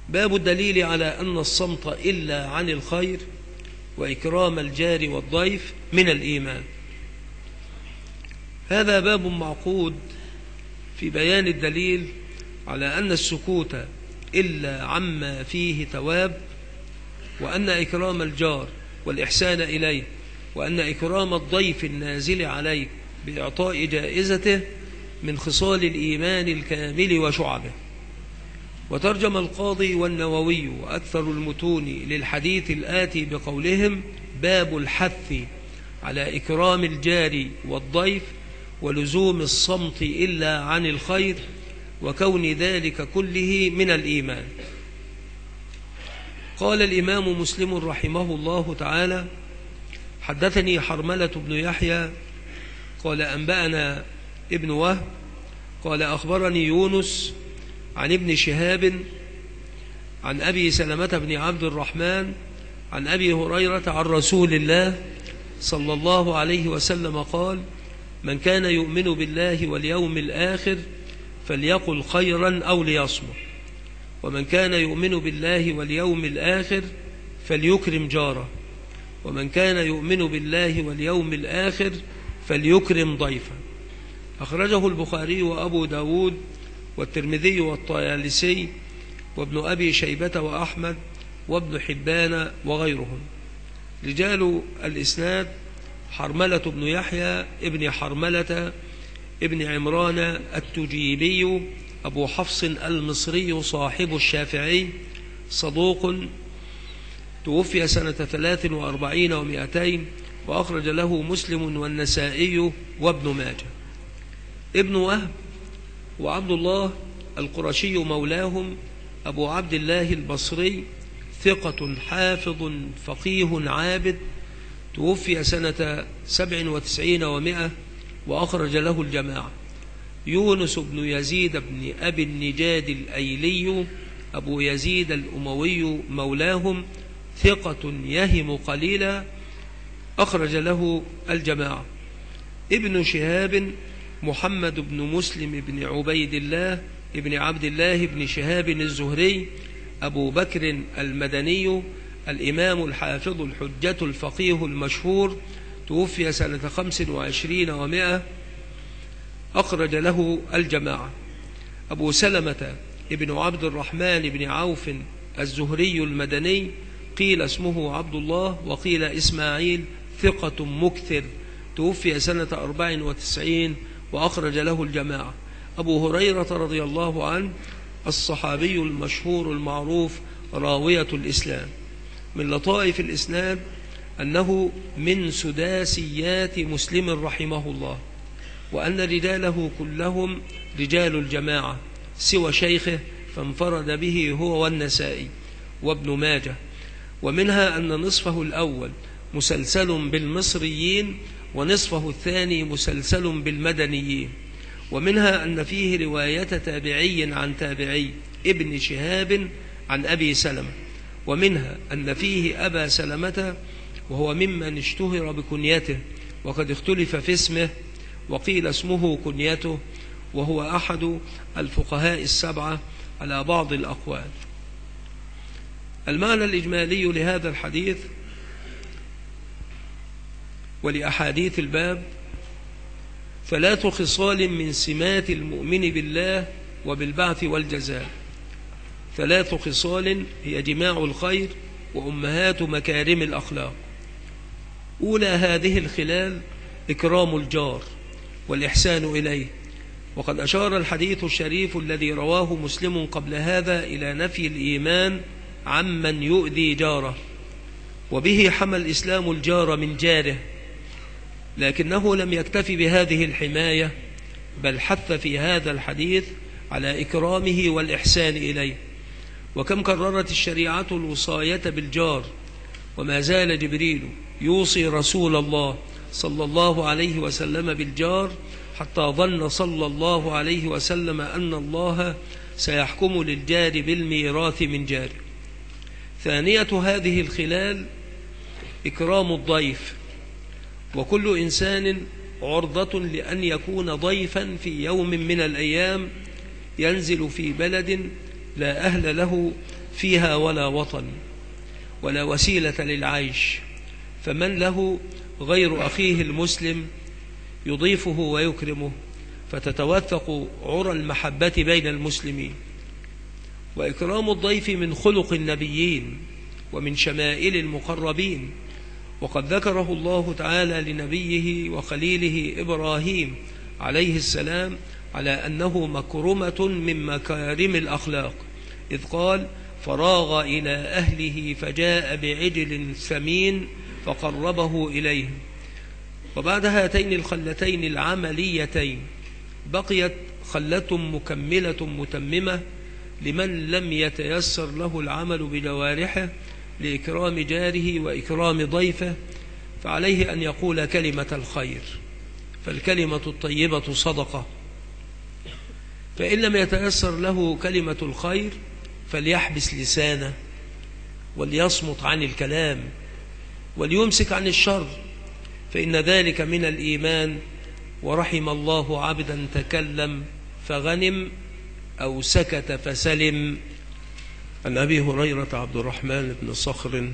باب الدليل على أن الصمت إلا عن الخير وإكرام الجار والضيف من الإيمان. هذا باب معقود في بيان الدليل على أن السكوت إلا عما فيه ثواب، وأن إكرام الجار والإحسان إليه وأن إكرام الضيف النازل عليك بإعطاء جائزته من خصال الإيمان الكامل وشعبه. وترجم القاضي والنووي وأكثر المتون للحديث الآتي بقولهم: باب الحث على إكرام الجار والضيف ولزوم الصمت إلا عن الخير وكون ذلك كله من الإيمان. قال الإمام مسلم رحمه الله تعالى: حدثني حرملة بن يحيى قال أنبأنا ابن وهب قال أخبرني يونس عن ابن شهاب عن أبي سلمة بن عبد الرحمن عن أبي هريرة عن رسول الله صلى الله عليه وسلم قال: من كان يؤمن بالله واليوم الآخر فليقل خيرا أو ليصمت، ومن كان يؤمن بالله واليوم الآخر فليكرم جاره، ومن كان يؤمن بالله واليوم الآخر فليكرم ضيفه. أخرجه البخاري وأبو داود والترمذي والطيالسي وابن أبي شيبة وأحمد وابن حبان وغيرهم. رجال الإسناد: حرملة بن يحيى ابن حرملة ابن عمران التجيبي أبو حفص المصري صاحب الشافعي، صدوق، توفي سنة 43 و200، وأخرج له مسلم والنسائي وابن ماجه. ابن وهب وعبد الله القرشي مولاهم أبو عبد الله البصري، ثقة حافظ فقيه عابد، توفي سنة 97 و100، وأخرج له الجماعة. يونس بن يزيد بن أبي النجاد الأيلي أبو يزيد الأموي مولاهم، ثقة يهم قليلا، أخرج له الجماعة. ابن شهاب محمد بن مسلم بن عبيد الله ابن عبد الله بن شهاب الزهري أبو بكر المدني، الإمام الحافظ الحجة الفقيه المشهور، توفي سنة 25 و100، أخرج له الجماعة. أبو سلمة ابن عبد الرحمن بن عوف الزهري المدني، قيل اسمه عبد الله وقيل إسماعيل، ثقة مكثر، توفي سنة 94، وأخرج له الجماعة. أبو هريرة رضي الله عنه الصحابي المشهور المعروف راوية الإسلام. من لطائف الإسناد أنه من سداسيات مسلم رحمه الله، وأن رجاله كلهم رجال الجماعة سوى شيخه فانفرد به هو والنسائي وابن ماجه. ومنها أن نصفه الأول مسلسل بالمصريين ونصفه الثاني مسلسل بالمدنيين. ومنها أن فيه رواية تابعي عن تابعي ابن شهاب عن أبي سلمة. ومنها أن فيه أبا سلمة وهو ممن اشتهر بكنيته، وقد اختلف في اسمه، وقيل اسمه كنيته، وهو أحد الفقهاء السبعة على بعض الأقوال. المعنى الإجمالي لهذا الحديث ولأحاديث الباب: 3 خصال من سمات المؤمن بالله وبالبعث والجزاء. 3 خصال هي جماع الخير وأمهات مكارم الأخلاق. أولى هذه الخلال إكرام الجار والإحسان إليه، وقد أشار الحديث الشريف الذي رواه مسلم قبل هذا إلى نفي الإيمان عمن يؤذي جاره، وبه حمى الإسلام الجار من جاره، لكنه لم يكتفي بهذه الحماية، بل حث في هذا الحديث على إكرامه والإحسان إليه. وكم كررت الشريعة الوصاية بالجار، وما زال جبريل يوصي رسول الله صلى الله عليه وسلم بالجار، حتى ظن صلى الله عليه وسلم أن الله سيحكم للجار بالميراث من جاره. ثانية هذه الخلال إكرام الضيف، وكل إنسان عرضة لأن يكون ضيفا في يوم من الأيام ينزل في بلد لا أهل له فيها ولا وطن ولا وسيلة للعيش، فمن له غير أخيه المسلم يضيفه ويكرمه، فتتوثق عرى المحبة بين المسلمين. وإكرام الضيف من خلق النبيين ومن شمائل المقربين، وقد ذكره الله تعالى لنبيه وخليله إبراهيم عليه السلام على أنه مكرمة من مكارم الأخلاق، إذ قال: فراغ إلى أهله فجاء بعجل سمين فقربه إليهم. وبعد هاتين الخلتين العمليتين بقيت خلة مكملة متممة لمن لم يتيسر له العمل بجوارحه لإكرام جاره وإكرام ضيفه، فعليه أن يقول كلمة الخير، فالكلمة الطيبة صدقة. فإن لم يتيسر له كلمة الخير فليحبس لسانه وليصمت عن الكلام وليمسك عن الشر، فإن ذلك من الإيمان. ورحم الله عبدا تكلم فغنم أو سكت فسلم. عن أبي هريرة عبد الرحمن بن صخر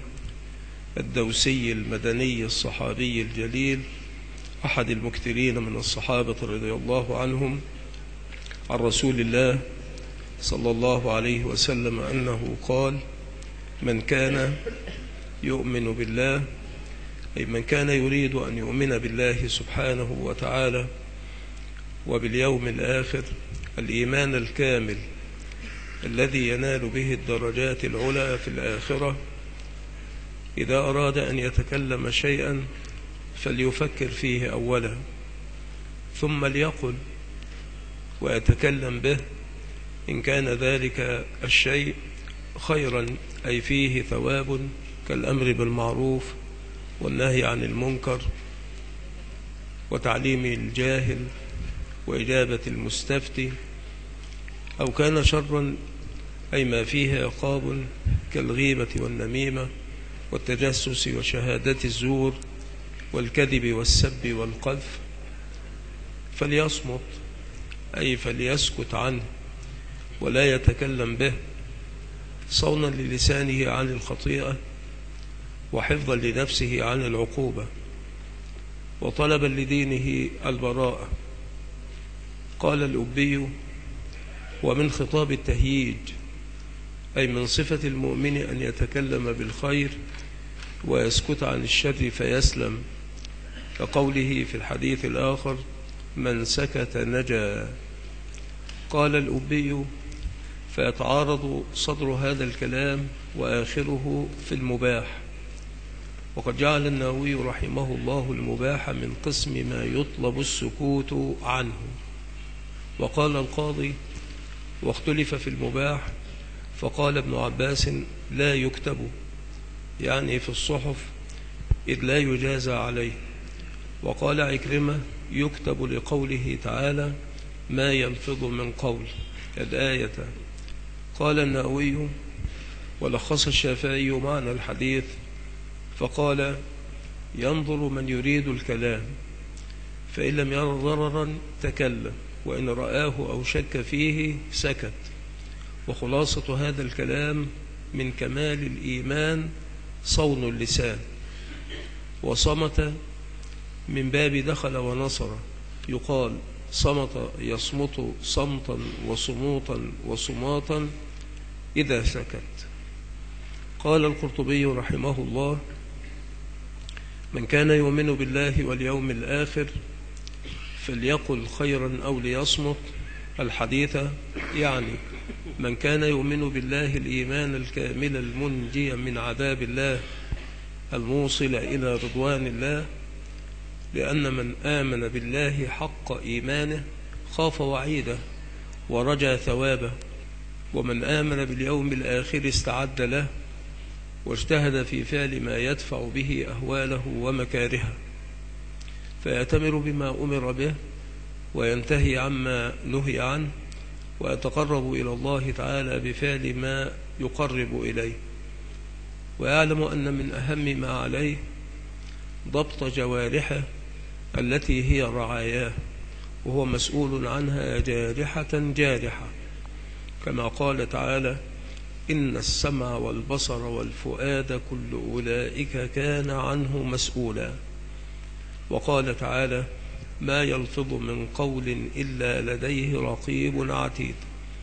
الدوسي المدني الصحابي الجليل أحد المكثرين من الصحابة رضي الله عنهم عن رسول الله صلى الله عليه وسلم أنه قال: من كان يؤمن بالله، أي من كان يريد أن يؤمن بالله سبحانه وتعالى وباليوم الآخر الإيمان الكامل الذي ينال به الدرجات العلى في الآخرة، إذا أراد أن يتكلم شيئا فليفكر فيه أولا ثم ليقل ويتكلم به، إن كان ذلك الشيء خيرا أي فيه ثواب كالأمر بالمعروف والنهي عن المنكر وتعليم الجاهل وإجابة المستفتي، أو كان شرا أي ما فيه عقاب كالغيبة والنميمة والتجسس وشهادة الزور والكذب والسب والقذف، فليصمت أي فليسكت عنه ولا يتكلم به، صونا للسانه عن الخطيئة وحفظا لنفسه عن العقوبة وطلبا لدينه البراءة. قال الأبي: ومن خطاب التهييج، أي من صفة المؤمن أن يتكلم بالخير ويسكت عن الشر فيسلم، كقوله في الحديث الآخر: من سكت نجا. قال الأبي: فيتعارض صدر هذا الكلام وآخره في المباح، وقد جعل النووي رحمه الله المباح من قسم ما يطلب السكوت عنه. وقال القاضي: واختلف في المباح، فقال ابن عباس: لا يكتب، يعني في الصحف، إذ لا يجازى عليه. وقال عكرمة: يكتب لقوله تعالى: ما يلفظ من قول، الآية. قال النووي: ولخص الشافعي معنى الحديث فقال: ينظر من يريد الكلام، فإن لم ير ضررا تكلم، وإن رآه أو شك فيه سكت. وخلاصة هذا الكلام من كمال الإيمان صون اللسان، وصمت من باب دخل ونصر، يقال صمت يصمت صمتا وصموتا وصماتا إذا سكت. قال القرطبي رحمه الله: من كان يؤمن بالله واليوم الآخر فليقل خيرا أو ليصمت. الحديث يعني من كان يؤمن بالله الإيمان الكامل المنجي من عذاب الله الموصل إلى رضوان الله، لأن من آمن بالله حق إيمانه خاف وعيده ورجى ثوابه، ومن آمن باليوم الآخر استعد له واجتهد في فعل ما يدفع به أهواله ومكارهه، فيأتمر بما أمر به وينتهي عما نهي عنه، ويتقرب إلى الله تعالى بفعل ما يقرب إليه، ويعلم أن من أهم ما عليه ضبط جوارحه التي هي رعاياه، وهو مسؤول عنها جارحة جارحة، كما قال تعالى: إن السمع والبصر والفؤاد كل أولئك كان عنه مسؤولا. وقال تعالى: ما يلفظ من قول إلا لديه رقيب عتيد.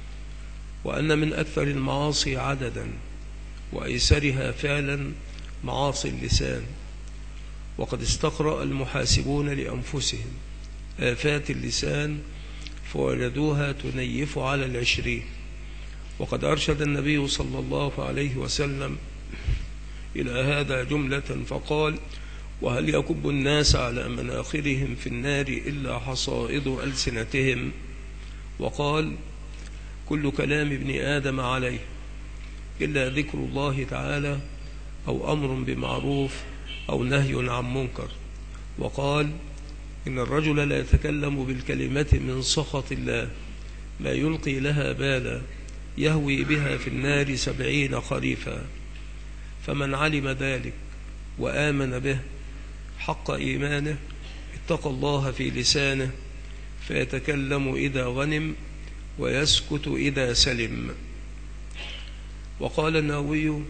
وأن من أكثر المعاصي عددا وأيسرها فعلا معاصي اللسان. وقد استقرأ المحاسبون لأنفسهم آفات اللسان فوجدوها تنيف على 20. وقد أرشد النبي صلى الله عليه وسلم إلى هذا جملة فقال: وهل يكب الناس على مناخرهم في النار إلا حصائد ألسنتهم. وقال: كل كلام ابن آدم عليه إلا ذكر الله تعالى أو أمر بمعروف أو نهي عن منكر. وقال: إن الرجل لا يتكلم بالكلمة من سخط الله ما يلقي لها بالا يهوي بها في النار 70 خريفا. فمن علم ذلك وآمن به حق إيمانه اتقى الله في لسانه فيتكلم إذا غنم ويسكت إذا سلم. وقال النووي: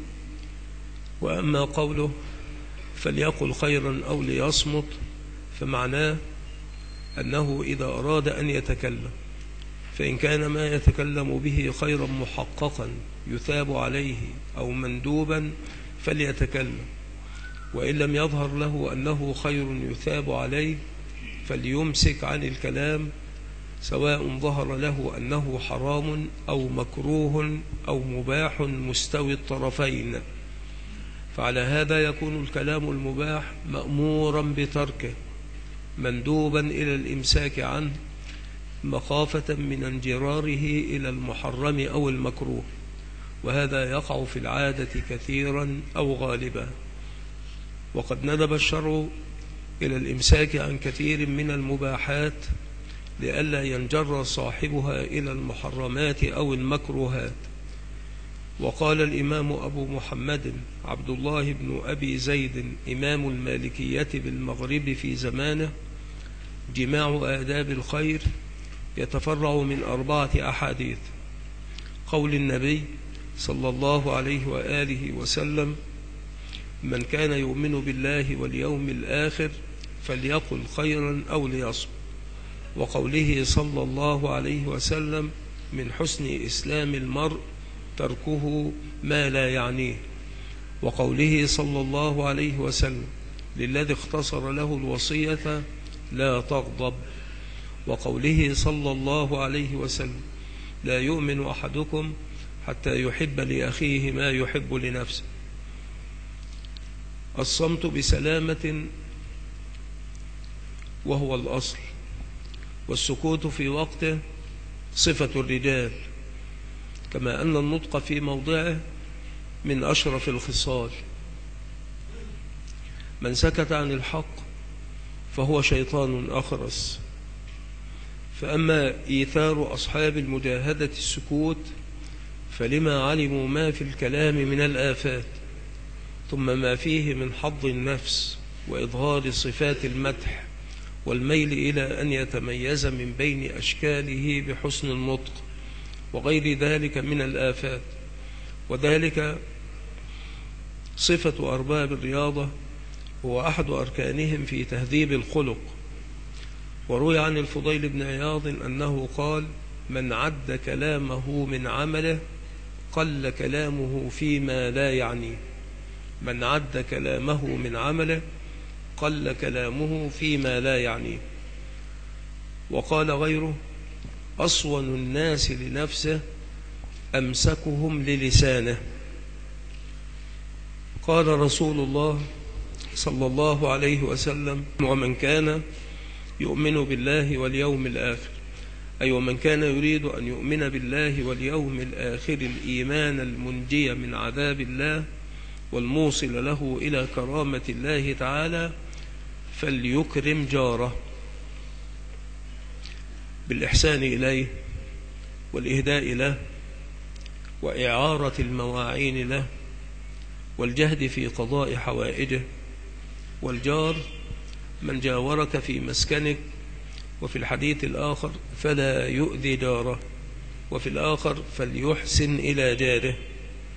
وأما قوله فليقل خيرا أو ليصمت فمعناه أنه إذا أراد أن يتكلم فإن كان ما يتكلم به خيرا محققا يثاب عليه أو مندوبا فليتكلم، وإن لم يظهر له أنه خير يثاب عليه فليمسك عن الكلام سواء ظهر له أنه حرام أو مكروه أو مباح مستوي الطرفين. فعلى هذا يكون الكلام المباح مأمورا بتركه مندوبا إلى الإمساك عنه مخافة من انجراره إلى المحرم أو المكروه، وهذا يقع في العادة كثيرا أو غالبا. وقد ندب الشرع إلى الإمساك عن كثير من المباحات لئلا ينجر صاحبها إلى المحرمات أو المكروهات. وقال الإمام أبو محمد عبد الله بن أبي زيد إمام المالكية بالمغرب في زمانه: جماع آداب الخير يتفرع من 4 أحاديث: قول النبي صلى الله عليه وآله وسلم: من كان يؤمن بالله واليوم الآخر فليقل خيرا أو ليصمت. وقوله صلى الله عليه وسلم: من حسن إسلام المرء تركه ما لا يعنيه. وقوله صلى الله عليه وسلم للذي اختصر له الوصية: لا تغضب. وقوله صلى الله عليه وسلم: لا يؤمن أحدكم حتى يحب لأخيه ما يحب لنفسه. الصمت بسلامة وهو الأصل، والسكوت في وقته صفة الرجال، كما أن النطق في موضعه من أشرف الخصال. من سكت عن الحق فهو شيطان أخرس. فأما إيثار أصحاب المجاهدة السكوت فلما علموا ما في الكلام من الآفات، ثم ما فيه من حظ النفس وإظهار صفات المدح والميل إلى أن يتميز من بين أشكاله بحسن النطق وغير ذلك من الآفات. وذلك صفة أرباب الرياضة هو أحد أركانهم في تهذيب الخلق. وروي عن الفضيل بن عياض أنه قال: من عد كلامه من عمله قل كلامه فيما لا يعنيه. من عد كلامه من عمله قل كلامه فيما لا يعنيه. وقال غيره: أصون الناس لنفسه أمسكهم للسانه. قال رسول الله صلى الله عليه وسلم: ومن كان يؤمن بالله واليوم الآخر، أي ومن كان يريد أن يؤمن بالله واليوم الآخر الإيمان المنجي من عذاب الله والموصل له إلى كرامة الله تعالى، فليكرم جاره بالإحسان إليه والإهداء له وإعارة المواعين له والجهد في قضاء حوائجه. والجار من جاورك في مسكنك، وفي الحديث الآخر: فلا يؤذي جاره، وفي الآخر: فليحسن إلى جاره.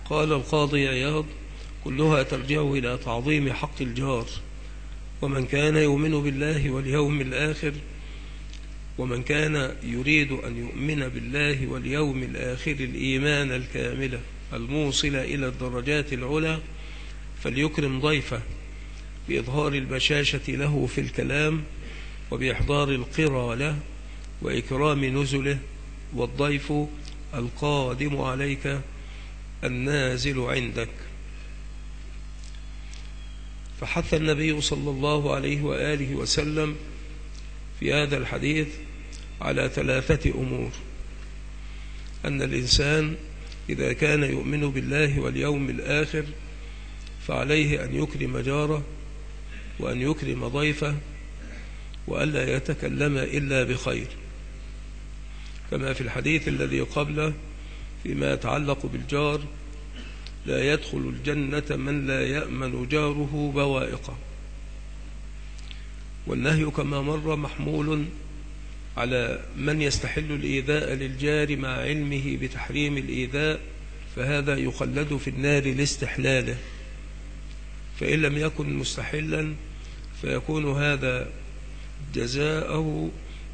قال القاضي عياض: كلها ترجع إلى تعظيم حق الجار، ومن كان يؤمن بالله واليوم الآخر ومن كان يريد أن يؤمن بالله واليوم الآخر الإيمان الكامل الموصل إلى الدرجات العلى فليكرم ضيفه بإظهار البشاشة له في الكلام وبإحضار القرى له وإكرام نزله، والضيف القادم عليك النازل عندك. فحث النبي صلى الله عليه وآله وسلم في هذا الحديث على 3 أمور: أن الإنسان إذا كان يؤمن بالله واليوم الآخر فعليه أن يكرم جاره وأن يكرم ضيفه وألا يتكلم إلا بخير، كما في الحديث الذي قبله فيما يتعلق بالجار: لا يدخل الجنة من لا يأمن جاره بوائقه. والنهي كما مر محمول على من يستحل الإيذاء للجار مع علمه بتحريم الإيذاء، فهذا يخلد في النار لاستحلاله، فإن لم يكن مستحلا فيكون هذا جزاءه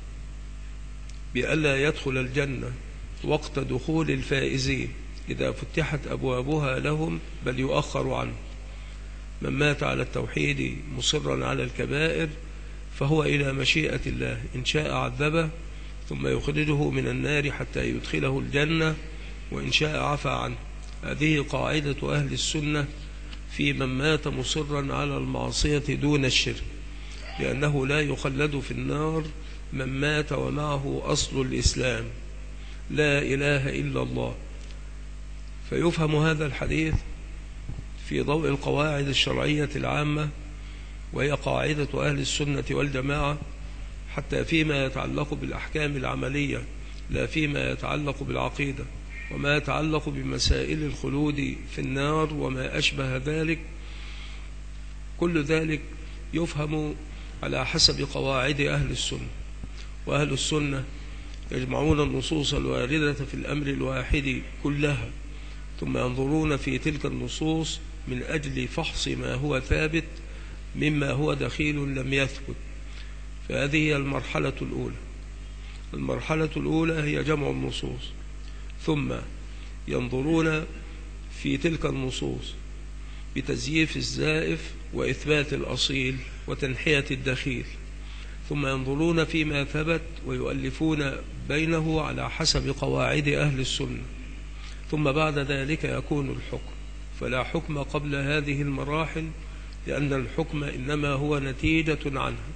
بألا يدخل الجنة وقت دخول الفائزين إذا فتحت أبوابها لهم، بل يؤخر عنه. من مات على التوحيد مصرا على الكبائر فهو إلى مشيئة الله، إن شاء عذبه ثم يخرجه من النار حتى يدخله الجنة، وإن شاء عفى عنه. هذه قاعدة أهل السنة في من مات مصرا على المعصية دون الشرك، لأنه لا يخلد في النار من مات ومعه أصل الإسلام، لا إله إلا الله. فيفهم هذا الحديث في ضوء القواعد الشرعية العامة، وهي قاعدة أهل السنة والجماعة، حتى فيما يتعلق بالأحكام العملية لا فيما يتعلق بالعقيدة، وما يتعلق بمسائل الخلود في النار وما أشبه ذلك. كل ذلك يفهم على حسب قواعد أهل السنة. وأهل السنة يجمعون النصوص الواردة في الأمر الواحد كلها، ثم ينظرون في تلك النصوص من أجل فحص ما هو ثابت مما هو دخيل لم يثبت. فهذه هي المرحلة الأولى. المرحلة الأولى هي جمع النصوص، ثم ينظرون في تلك النصوص بتزييف الزائف وإثبات الأصيل وتنحية الدخيل، ثم ينظرون فيما ثبت ويؤلفون بينه على حسب قواعد أهل السنة، ثم بعد ذلك يكون الحكم. فلا حكم قبل هذه المراحل، لأن الحكم إنما هو نتيجة عنها.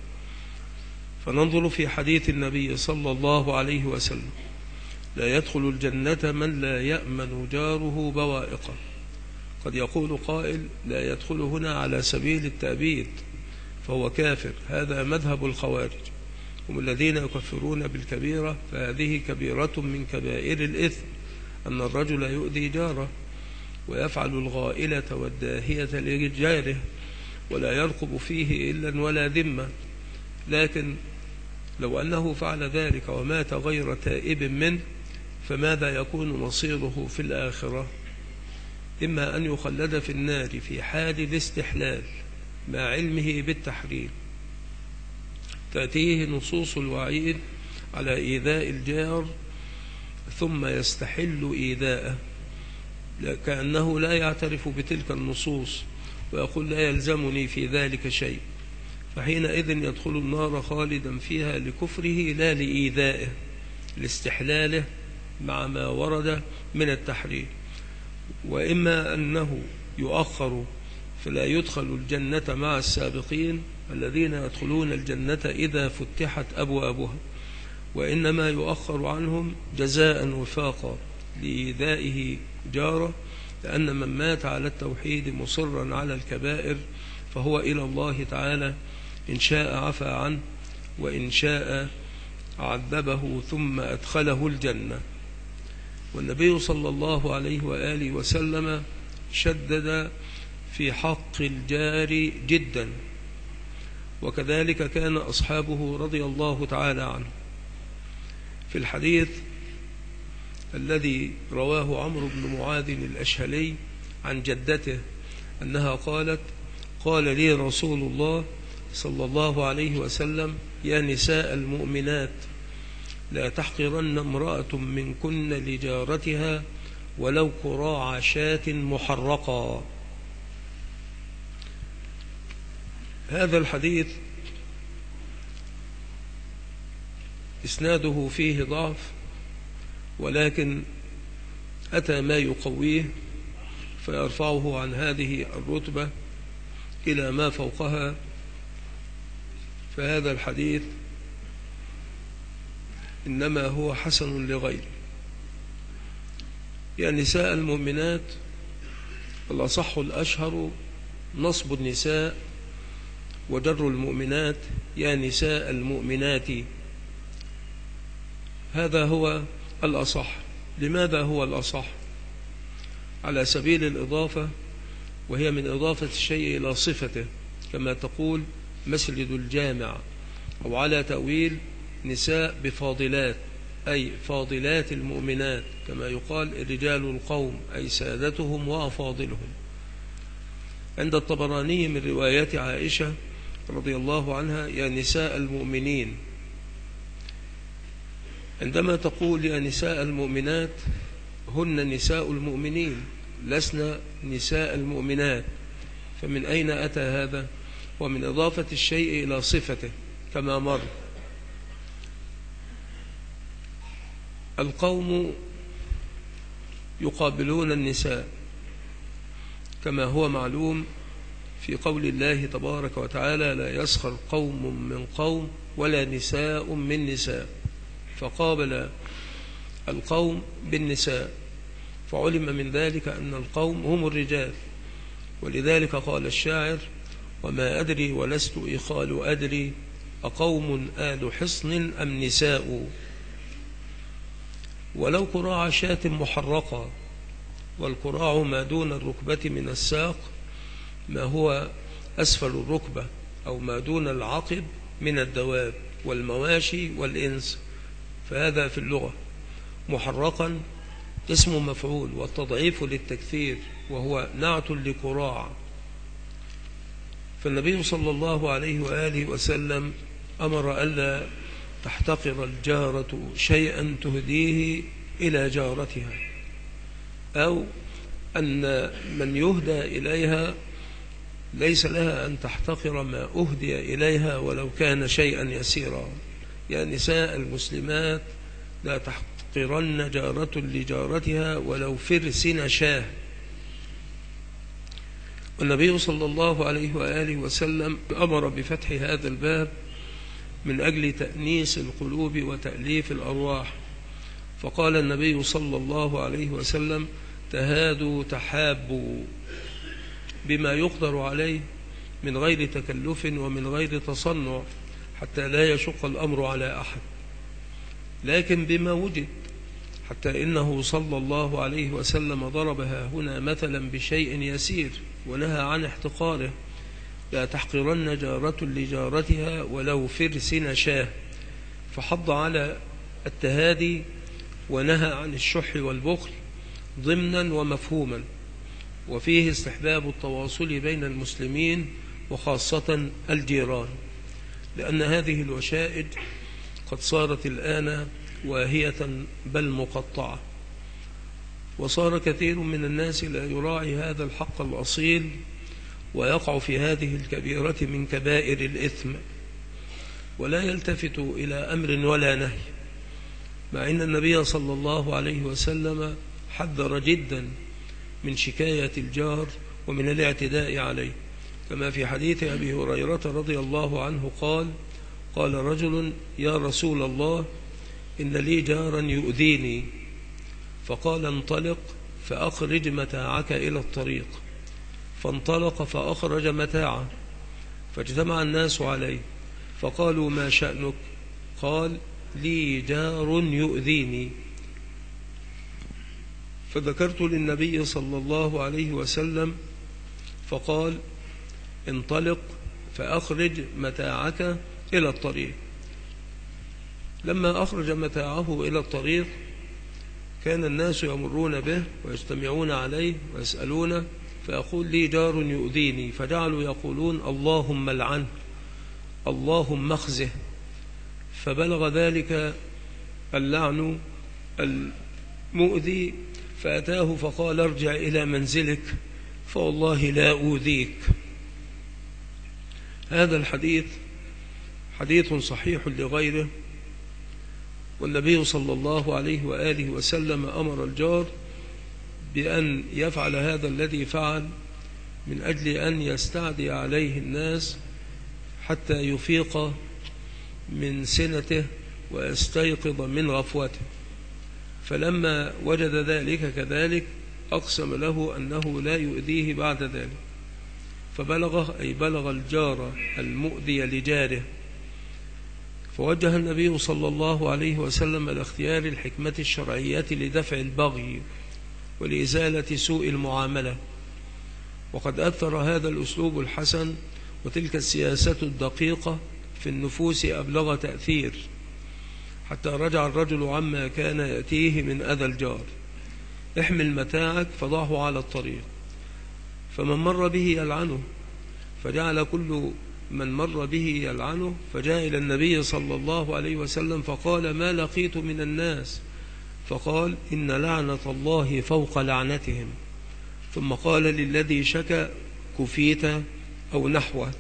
فننظر في حديث النبي صلى الله عليه وسلم: لا يدخل الجنة من لا يأمن جاره بوائقه. قد يقول قائل: لا يدخل هنا على سبيل التأبيد، فهو كافر. هذا مذهب الخوارج، هم الذين يكفرون بالكبيرة، فهذه كبيرة من كبائر الإثم، أن الرجل يؤذي جاره ويفعل الغائلة والداهية لجاره ولا يرقب فيه إلا ولا ذمة. لكن لو أنه فعل ذلك ومات غير تائب منه، فماذا يكون مصيره في الآخرة؟ إما أن يخلد في النار في حال الاستحلال مع علمه بالتحريم، تأتيه نصوص الوعيد على إيذاء الجار ثم يستحل إيذاءه كأنه لا يعترف بتلك النصوص ويقول: لا يلزمني في ذلك شيء، فحينئذ يدخل النار خالدا فيها لكفره لا لإيذائه، لاستحلاله مع ما ورد من التحريم. وإما أنه يؤخر فلا يدخل الجنة مع السابقين الذين يدخلون الجنة إذا فتحت أبوابها، وإنما يؤخر عنهم جزاء وفاقا لإيذائه جاره، لأن من مات على التوحيد مصرا على الكبائر فهو إلى الله تعالى إن شاء عفى عنه وإن شاء عذبه ثم أدخله الجنة. والنبي صلى الله عليه وآله وسلم شدد في حق الجار جدا، وكذلك كان أصحابه رضي الله تعالى عنه. في الحديث الذي رواه عمرو بن معاذ الأشهلي عن جدته أنها قالت: قال لي رسول الله صلى الله عليه وسلم: يا نساء المؤمنات، لا تحقرن امرأة منكن لجارتها ولو كراع شاة محرقا. هذا الحديث إسناده فيه ضعف، ولكن أتى ما يقويه فيرفعه عن هذه الرتبة إلى ما فوقها. فهذا الحديث إنما هو حسن لغيره. يا نساء المؤمنات، الأصح الأشهر نصب النساء وجر المؤمنات يا نساء المؤمنات، هذا هو الأصح. لماذا هو الأصح؟ على سبيل الإضافة، وهي من إضافة الشيء إلى صفته، كما تقول مسجد الجامع، أو على تأويل نساء بفاضلات، أي فاضلات المؤمنات، كما يقال رجال القوم، أي سادتهم وأفاضلهم. عند الطبراني من رواية عائشة رضي الله عنها: يا نساء المؤمنين. عندما تقول يا نساء المؤمنات، هن نساء المؤمنين، لسنا نساء المؤمنات. فمن أين أتى هذا؟ ومن إضافة الشيء إلى صفته كما مر. القوم يقابلون النساء كما هو معلوم في قول الله تبارك وتعالى: لا يسخر قوم من قوم ولا نساء من نساء، فقابل القوم بالنساء، فعلم من ذلك أن القوم هم الرجال. ولذلك قال الشاعر: وما أدري ولست إخال أدري، أقوم آل حصن أم نساء. ولو كراع شاة محرقة، والكراع ما دون الركبة من الساق، ما هو أسفل الركبة أو ما دون العقب من الدواب والمواشي والإنس، فهذا في اللغة. محرقا اسم مفعول، والتضعيف للتكثير، وهو نعت لكراع. فالنبي صلى الله عليه وآله وسلم أمر ألا تحتقر الجارة شيئا تهديه إلى جارتها، أو أن من يهدى إليها ليس لها أن تحتقر ما أهدي إليها ولو كان شيئا يسيرا. يا نساء المسلمات، لا تحتقرن جارة لجارتها ولو فرس شاه. والنبي صلى الله عليه وآله وسلم أمر بفتح هذا الباب من أجل تأنيس القلوب وتأليف الأرواح، فقال النبي صلى الله عليه وسلم: تهادوا تحابوا، بما يقدر عليه من غير تكلف ومن غير تصنع، حتى لا يشق الأمر على أحد، لكن بما وجد. حتى إنه صلى الله عليه وسلم ضربها هنا مثلا بشيء يسير ونهى عن احتقاره: لا تحقرن جارة لجارتها ولو فرس شاه، فحض على التهادي ونهى عن الشح والبخل ضمنا ومفهوما. وفيه استحباب التواصل بين المسلمين وخاصة الجيران، لأن هذه الوشائج قد صارت الآن واهية بل مقطعة، وصار كثير من الناس لا يراعي هذا الحق الأصيل، ويقع في هذه الكبيرة من كبائر الإثم، ولا يلتفت إلى أمر ولا نهي، مع أن النبي صلى الله عليه وسلم حذر جدا من شكاية الجار ومن الاعتداء عليه، كما في حديث أبي هريرة رضي الله عنه قال رجل: يا رسول الله، إن لي جارا يؤذيني، فقال: انطلق فأخرج متاعك إلى الطريق. فانطلق فأخرج متاعه، فاجتمع الناس عليه فقالوا: ما شأنك؟ قال: لي جار يؤذيني. فذكرت للنبي صلى الله عليه وسلم، فقال: انطلق فأخرج متاعك إلى الطريق. لما أخرج متاعه إلى الطريق كان الناس يمرون به ويجتمعون عليه ويسألونه فيقول لي جار يؤذيني، فجعلوا يقولون اللهم لعنه اللهم اخزه، فبلغ ذلك اللعن المؤذي فأتاه فقال ارجع إلى منزلك فوالله لا أوذيك. هذا الحديث حديث صحيح لغيره، والنبي صلى الله عليه وآله وسلم أمر الجار بأن يفعل هذا الذي فعل من أجل أن يستعدي عليه الناس حتى يفيق من سنته ويستيقظ من غفوته. فلما وجد ذلك كذلك أقسم له أنه لا يؤذيه بعد ذلك، فبلغه أي بلغ الجار المؤذي لجاره، فوجه النبي صلى الله عليه وسلم لاختيار الحكمة الشرعية لدفع البغي ولإزالة سوء المعاملة. وقد أثر هذا الأسلوب الحسن وتلك السياسة الدقيقة في النفوس أبلغ تأثير، حتى رجع الرجل عما كان يأتيه من أذى الجار. احمل متاعك فضعه على الطريق، فمن مر به يلعنه، فجعل كل من مر به يلعنه، فجاء إلى النبي صلى الله عليه وسلم فقال ما لقيت من الناس، فقال إن لعنة الله فوق لعنتهم، ثم قال للذي شكى كفيت أو نحوه.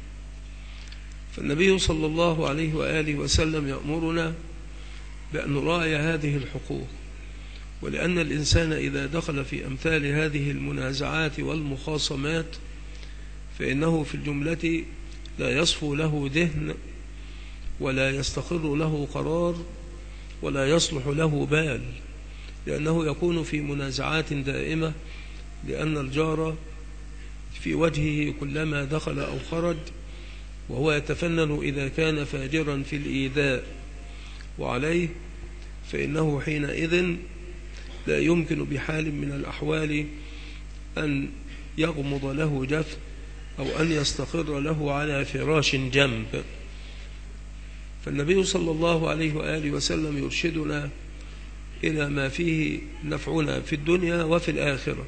فالنبي صلى الله عليه وآله وسلم يأمرنا بأن نراعي هذه الحقوق، ولأن الإنسان إذا دخل في أمثال هذه المنازعات والمخاصمات فإنه في الجملة لا يصفو له ذهن ولا يستقر له قرار ولا يصلح له بال، لأنه يكون في منازعات دائمة، لأن الجار في وجهه كلما دخل أو خرج، وهو يتفنن إذا كان فاجرا في الإيذاء وعليه، فإنه حينئذ لا يمكن بحال من الأحوال أن يغمض له جفن أو أن يستقر له على فراش جنب. فالنبي صلى الله عليه وآله وسلم يرشدنا إلى ما فيه نفعنا في الدنيا وفي الآخرة.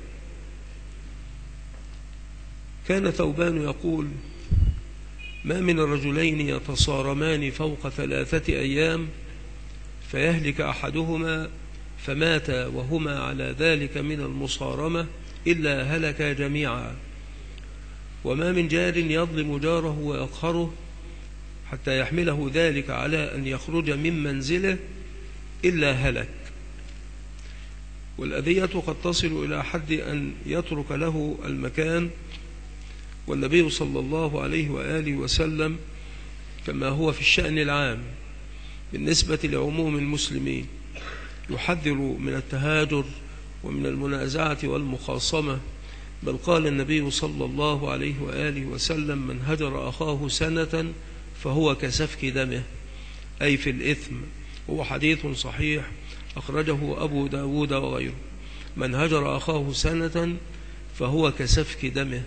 كان ثوبان يقول ما من رجلين يتصارمان فوق 3 أيام فيهلك أحدهما فمات وهما على ذلك من المصارمة إلا هلك جميعا، وما من جار يظلم جاره ويقهره حتى يحمله ذلك على أن يخرج من منزله إلا هلك. والأذية قد تصل إلى حد أن يترك له المكان، والنبي صلى الله عليه وآله وسلم كما هو في الشأن العام بالنسبة لعموم المسلمين يحذر من التهاجر ومن المنازعة والمخاصمة، بل قال النبي صلى الله عليه وآله وسلم من هجر أخاه سنة فهو كسفك دمه، أي في الإثم. هو حديث صحيح أخرجه أبو داود وغيره، من هجر أخاه سنة فهو كسفك دمه.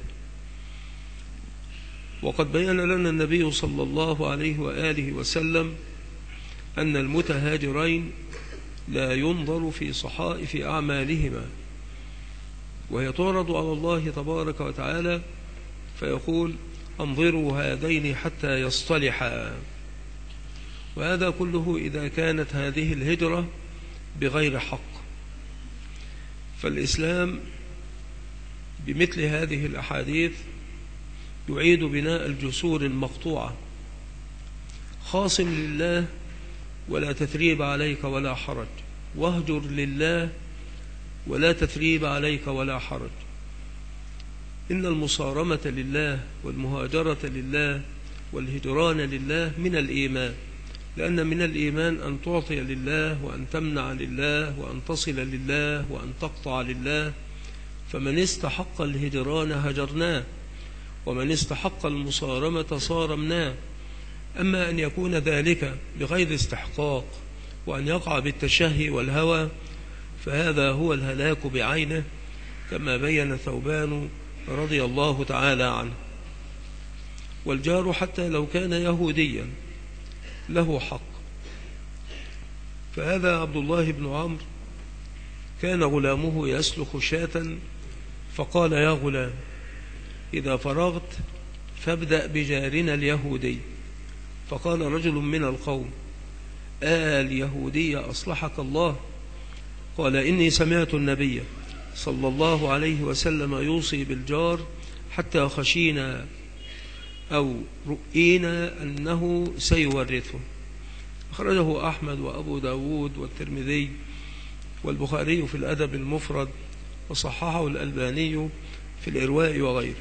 وقد بين لنا النبي صلى الله عليه وآله وسلم أن المتهاجرين لا ينظر في صحائف أعمالهما، وهي تعرض على الله تبارك وتعالى فيقول انظروا هذين حتى يصطلحا، وهذا كله إذا كانت هذه الهجرة بغير حق. فالإسلام بمثل هذه الأحاديث يعيد بناء الجسور المقطوعة، خاصم لله ولا تثريب عليك ولا حرج، واهجر لله ولا تثريب عليك ولا حرج. إن المصارمة لله والمهاجرة لله والهجران لله من الإيمان، لأن من الإيمان أن تعطي لله وأن تمنع لله وأن تصل لله وأن تقطع لله. فمن استحق الهجران هجرناه، ومن استحق المصارمة صارمناه. أما أن يكون ذلك بغير استحقاق وأن يقع بالتشهي والهوى فهذا هو الهلاك بعينه، كما بين ثوبان رضي الله تعالى عنه. والجار حتى لو كان يهوديا له حق. فهذا عبد الله بن عمرو كان غلامه يسلخ شاة فقال: يا غلام، إذا فرغت فابدأ بجارنا اليهودي. فقال رجل من القوم: اليهودي أصلحك الله؟ قال: إني سمعت النبي صلى الله عليه وسلم يوصي بالجار حتى خشينا أو رؤينا أنه سيورثه. أخرجه أحمد وأبو داود والترمذي والبخاري في الأدب المفرد، وصححه الألباني في الإرواء وغيره.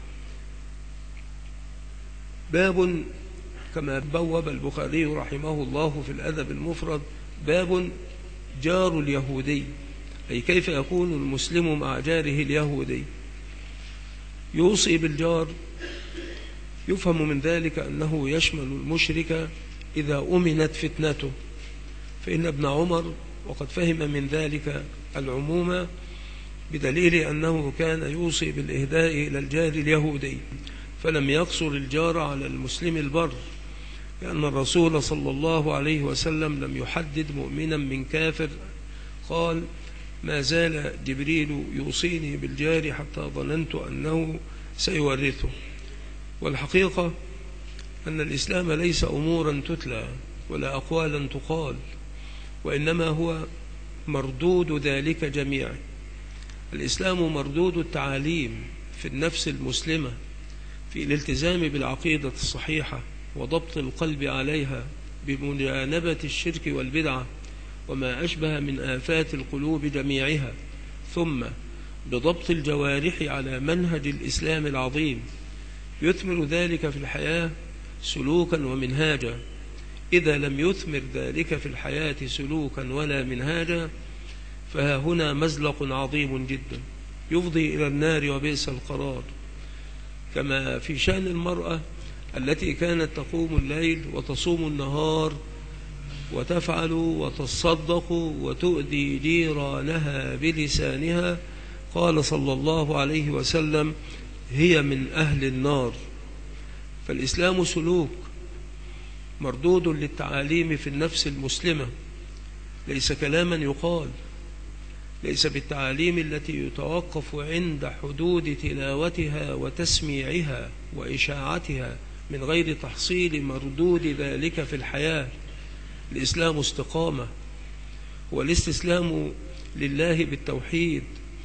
باب، كما بوب البخاري رحمه الله في الأدب المفرد، باب جار اليهودي، أي كيف يكون المسلم مع جاره اليهودي. يوصي بالجار، يفهم من ذلك أنه يشمل المشرك إذا أمنت فتنته، فإن ابن عمر وقد فهم من ذلك العموم بدليل أنه كان يوصي بالإهداء إلى الجار اليهودي، فلم يقصر الجار على المسلم البر، لأن الرسول صلى الله عليه وسلم لم يحدد مؤمنا من كافر. قال: ما زال جبريل يوصيني بالجار حتى ظننت أنه سيورثه. والحقيقة أن الإسلام ليس أمورا تتلى ولا أقوالا تقال، وإنما هو مردود ذلك جميعا. الإسلام مردود التعاليم في النفس المسلمة، في الالتزام بالعقيدة الصحيحة وضبط القلب عليها بمجانبة الشرك والبدعة وما أشبه من آفات القلوب جميعها، ثم بضبط الجوارح على منهج الإسلام العظيم، يثمر ذلك في الحياة سلوكا ومنهاجا. إذا لم يثمر ذلك في الحياة سلوكا ولا منهاجا، فها هنا مزلق عظيم جدا يفضي إلى النار وبئس القرار. كما في شأن المرأة التي كانت تقوم الليل وتصوم النهار وتفعل وتصدق وتؤذي جيرانها بلسانها، قال صلى الله عليه وسلم: هي من أهل النار. فالإسلام سلوك مردود للتعاليم في النفس المسلمة، ليس كلاما يقال، ليس بالتعاليم التي يتوقف عند حدود تلاوتها وتسميعها وإشاعتها من غير تحصيل مردود ذلك في الحياة. الإسلام استقامة، والاستسلام لله بالتوحيد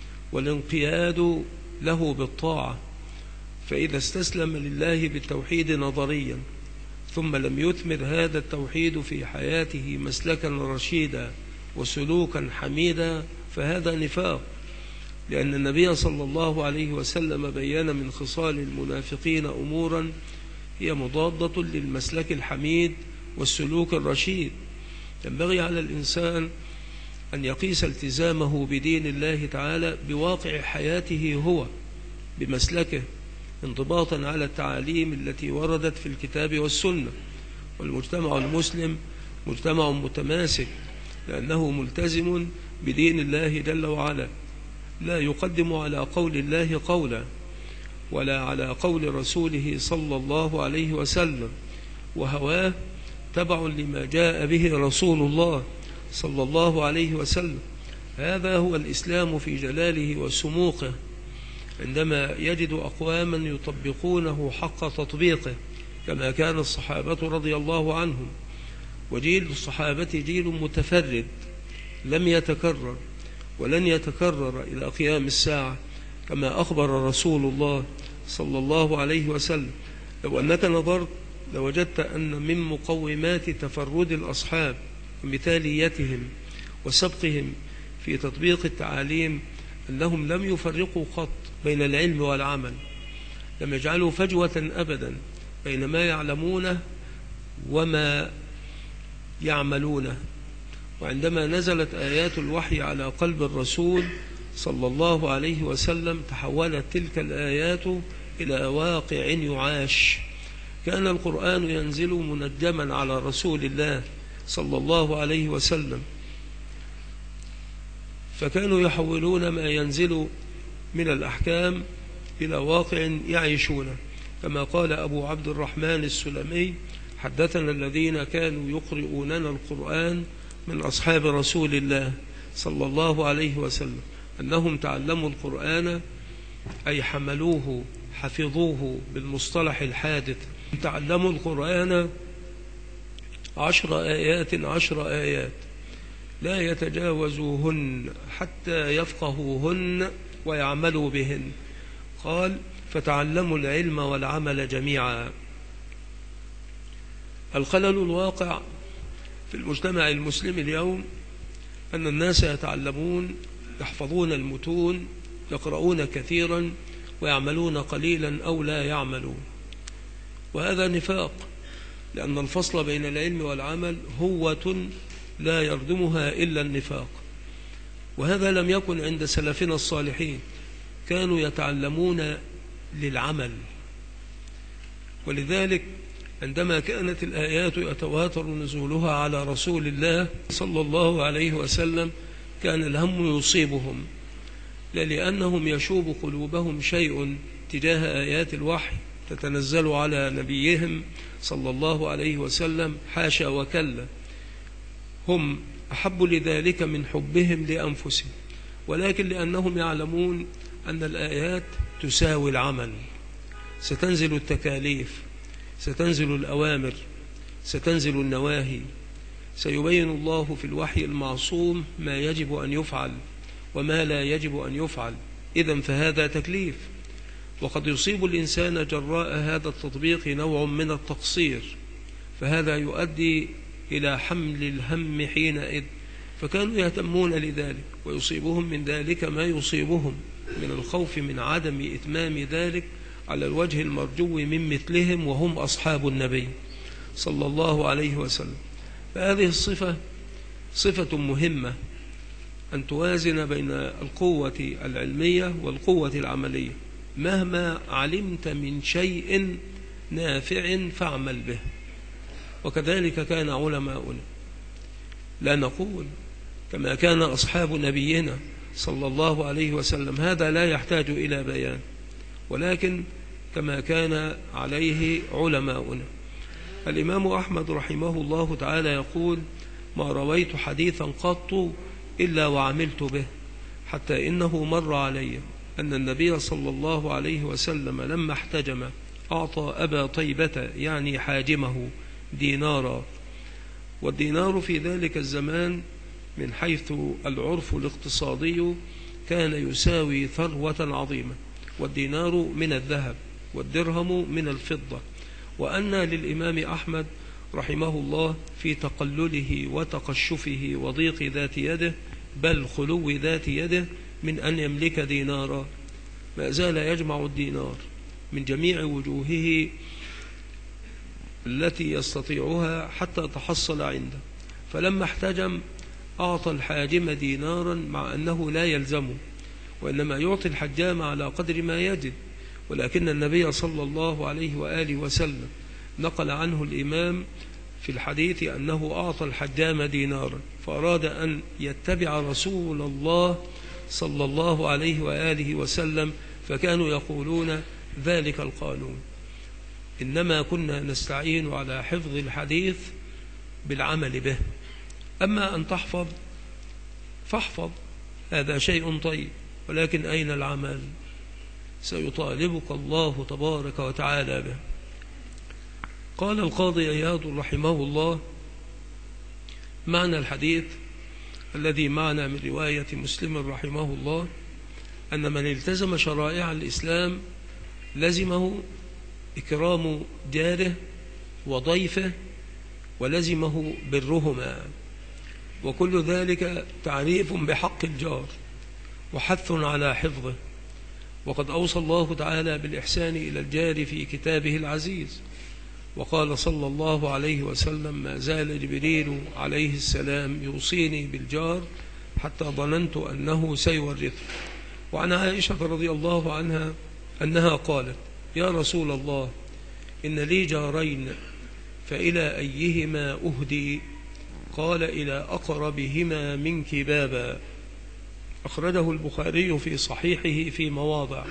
والانقياد له بالطاعة. فإذا استسلم لله بالتوحيد نظريا ثم لم يثمر هذا التوحيد في حياته مسلكا رشيدا وسلوكا حميدا، فهذا نفاق، لأن النبي صلى الله عليه وسلم بيّن من خصال المنافقين أمورا هي مضادة للمسلك الحميد والسلوك الرشيد. ينبغي على الإنسان أن يقيس التزامه بدين الله تعالى بواقع حياته هو بمسلكه، انضباطا على التعاليم التي وردت في الكتاب والسنة. والمجتمع المسلم مجتمع متماسك، لأنه ملتزم بدين الله جل وعلا، لا يقدم على قول الله قولا ولا على قول رسوله صلى الله عليه وسلم، وهواه تبع لما جاء به رسول الله صلى الله عليه وسلم. هذا هو الإسلام في جلاله وسموقه، عندما يجد أقواما يطبقونه حق تطبيقه كما كان الصحابة رضي الله عنهم. وجيل الصحابة جيل متفرد لم يتكرر ولن يتكرر إلى قيام الساعة، كما أخبر رسول الله صلى الله عليه وسلم. لو أنك نظرت لوجدت أن من مقومات تفرد الأصحاب ومثاليتهم وسبقهم في تطبيق التعاليم أنهم لم يفرقوا قط بين العلم والعمل، لم يجعلوا فجوة أبدا بين ما يعلمونه وما يعملونه. وعندما نزلت آيات الوحي على قلب الرسول صلى الله عليه وسلم تحولت تلك الآيات إلى واقع يعاش. كان القرآن ينزل منجما على رسول الله صلى الله عليه وسلم، فكانوا يحولون ما ينزل من الأحكام إلى واقع يعيشونه، كما قال أبو عبد الرحمن السلمي: حدثنا الذين كانوا يقرؤوننا القرآن من أصحاب رسول الله صلى الله عليه وسلم أنهم تعلموا القرآن أي حملوه حفظوه بالمصطلح الحادث، تعلموا القرآن 10 آيات 10 آيات لا يتجاوزوهن حتى يفقهوهن ويعملوا بهن. قال فتعلموا العلم والعمل جميعا. الخلل الواقع في المجتمع المسلم اليوم أن الناس يتعلمون يحفظون المتون يقرؤون كثيرا ويعملون قليلا أو لا يعملون، وهذا نفاق، لأن الفصل بين العلم والعمل هوة لا يردمها إلا النفاق. وهذا لم يكن عند سلفنا الصالحين، كانوا يتعلمون للعمل. ولذلك عندما كانت الآيات يتواتر نزولها على رسول الله صلى الله عليه وسلم كان الهم يصيبهم، لا لأنهم يشوب قلوبهم شيء تجاه آيات الوحي تتنزل على نبيهم صلى الله عليه وسلم، حاشا وكلا، هم أحب لذلك من حبهم لأنفسهم، ولكن لأنهم يعلمون أن الآيات تساوي العمل، ستنزل التكاليف، ستنزل الأوامر، ستنزل النواهي، سيبين الله في الوحي المعصوم ما يجب أن يفعل وما لا يجب أن يفعل. إذن فهذا تكليف، وقد يصيب الإنسان جراء هذا التطبيق نوع من التقصير، فهذا يؤدي إلى حمل الهم حينئذ، فكانوا يهتمون لذلك ويصيبهم من ذلك ما يصيبهم من الخوف من عدم إتمام ذلك على الوجه المرجو من مثلهم وهم أصحاب النبي صلى الله عليه وسلم. فهذه الصفة صفة مهمة، أن توازن بين القوة العلمية والقوة العملية. مهما علمت من شيء نافع فاعمل به، وكذلك كان علماؤنا. لا نقول كما كان أصحاب نبينا صلى الله عليه وسلم، هذا لا يحتاج إلى بيان، ولكن كما كان عليه علماؤنا. الإمام أحمد رحمه الله تعالى يقول: ما رويت حديثا قط إلا وعملت به، حتى إنه مر علي أن النبي صلى الله عليه وسلم لما احتجم أعطى أبا طيبة يعني حاجمه دينارا، والدينار في ذلك الزمان من حيث العرف الاقتصادي كان يساوي ثروة عظيمة، والدينار من الذهب والدرهم من الفضة. وأن للإمام أحمد رحمه الله في تقلله وتقشفه وضيق ذات يده بل خلو ذات يده من أن يملك دينارا، ما زال يجمع الدينار من جميع وجوهه التي يستطيعها حتى تحصل عنده. فلما احتجم أعطى الحاجم دينارا، مع أنه لا يلزمه، وإنما يعطي الحجام على قدر ما يجد، ولكن النبي صلى الله عليه وآله وسلم نقل عنه الإمام في الحديث أنه أعطى الحجام دينارا، فأراد أن يتبع رسول الله صلى الله عليه وآله وسلم، فكانوا يقولون ذلك القانون: إنما كنا نستعين على حفظ الحديث بالعمل به، أما أن تحفظ فاحفظ، هذا شيء طيب، ولكن أين العمل؟ سيطالبك الله تبارك وتعالى به. قال القاضي عياض رحمه الله: معنى الحديث الذي معنا من رواية مسلم رحمه الله أن من التزم شرائع الإسلام لزمه إكرام جاره وضيفه، ولزمه برهما، وكل ذلك تعريف بحق الجار وحث على حفظه. وقد أوصى الله تعالى بالإحسان إلى الجار في كتابه العزيز، وقال صلى الله عليه وسلم: ما زال جبريل عليه السلام يوصيني بالجار حتى ظننت أنه سيورثه. وعن عائشة رضي الله عنها أنها قالت: يا رسول الله، إن لي جارين، فإلى أيهما أهدي؟ قال: إلى أقربهما منك بابا. أخرجه البخاري في صحيحه في مواضع.